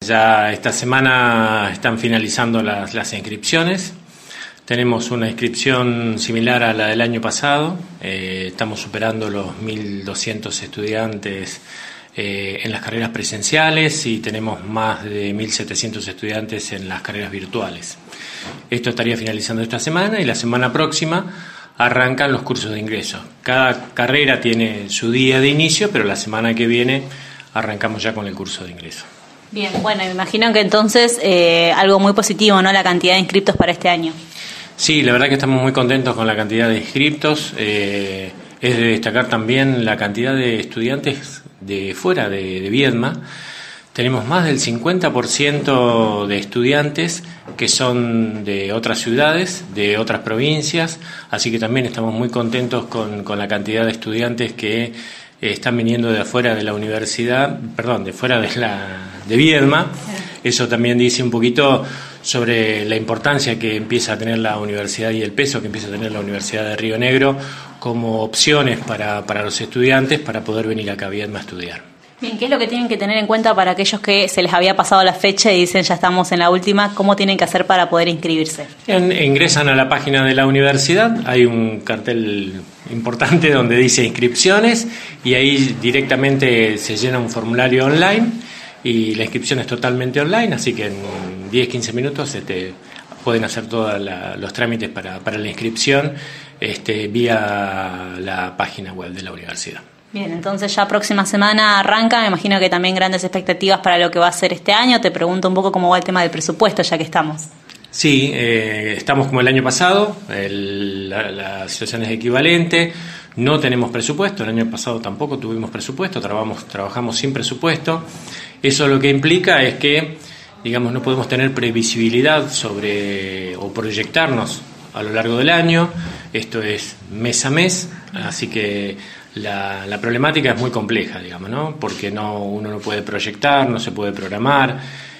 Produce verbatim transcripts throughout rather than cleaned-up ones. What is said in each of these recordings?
ya esta semana están finalizando las, las inscripciones. Tenemos una inscripción similar a la del año pasado. Eh, estamos superando los mil doscientos estudiantes eh, en las carreras presenciales y tenemos más de mil setecientos estudiantes en las carreras virtuales. Esto estaría finalizando esta semana y la semana próxima arrancan los cursos de ingreso. Cada carrera tiene su día de inicio, pero la semana que viene arrancamos ya con el curso de ingreso. Bien, bueno, me imagino que entonces eh, algo muy positivo, ¿no? La cantidad de inscriptos para este año. Sí, la verdad que estamos muy contentos con la cantidad de inscriptos. Eh, es de destacar también la cantidad de estudiantes de fuera de, de Viedma. Tenemos más del cincuenta por ciento de estudiantes que son de otras ciudades, de otras provincias, así que también estamos muy contentos con, con la cantidad de estudiantes que eh, están viniendo de afuera de la universidad, perdón, de fuera de, la, de Viedma. Eso también dice un poquito sobre la importancia que empieza a tener la universidad y el peso que empieza a tener la Universidad de Río Negro como opciones para, para los estudiantes para poder venir acá a Viedma a estudiar. Bien, ¿qué es lo que tienen que tener en cuenta para aquellos que se les había pasado la fecha y dicen ya estamos en la última? ¿Cómo tienen que hacer para poder inscribirse? En, ingresan a la página de la universidad, hay un cartel importante donde dice inscripciones y ahí directamente se llena un formulario online y la inscripción es totalmente online, así que en diez a quince minutos este, pueden hacer todos los trámites para, para la inscripción este, vía la página web de la universidad. Bien, entonces ya próxima semana arranca, me imagino que también grandes expectativas para lo que va a ser este año. Te pregunto un poco cómo va el tema del presupuesto, ya que estamos. Sí, eh, estamos como el año pasado, el, la, la situación es equivalente, no tenemos presupuesto, el año pasado tampoco tuvimos presupuesto, trabajamos, trabajamos sin presupuesto. Eso lo que implica es que, digamos, no podemos tener previsibilidad sobre o proyectarnos a lo largo del año, esto es mes a mes, así que la, la problemática es muy compleja, digamos, ¿no? Porque no, uno no puede proyectar, no se puede programar,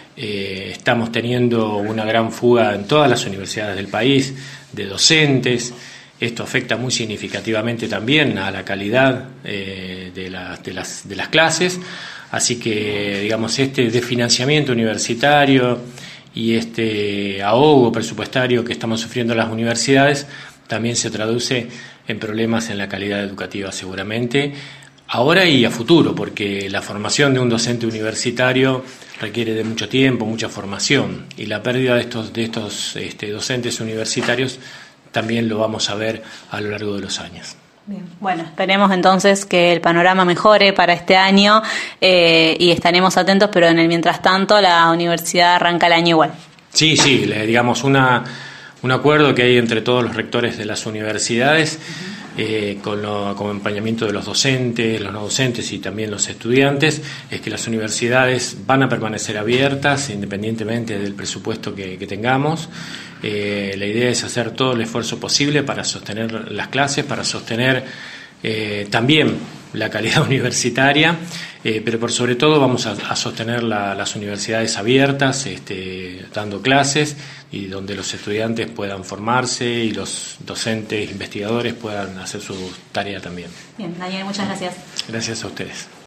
eh, estamos teniendo una gran fuga en todas las universidades del país de docentes, esto afecta muy significativamente también a la calidad eh, de, la, de, las, de las clases. Así que, digamos, este desfinanciamiento universitario y este ahogo presupuestario que estamos sufriendo las universidades también se traduce en problemas en la calidad educativa seguramente, ahora y a futuro, porque la formación de un docente universitario requiere de mucho tiempo, mucha formación, y la pérdida de estos, de estos este, docentes universitarios también lo vamos a ver a lo largo de los años. Bien. Bueno, esperemos entonces que el panorama mejore para este año eh, y estaremos atentos, pero en el mientras tanto la universidad arranca el año igual. Sí, sí, le, digamos una, un acuerdo que hay entre todos los rectores de las universidades, uh-huh. eh, con el acompañamiento de los docentes, los no docentes y también los estudiantes, es que las universidades van a permanecer abiertas independientemente del presupuesto que, que tengamos. Eh, la idea es hacer todo el esfuerzo posible para sostener las clases, para sostener eh, también la calidad universitaria, eh, pero por sobre todo vamos a, a sostener la, las universidades abiertas, este, dando clases y donde los estudiantes puedan formarse y los docentes, investigadores puedan hacer su tarea también. Bien, Daniel, muchas gracias. Gracias a ustedes.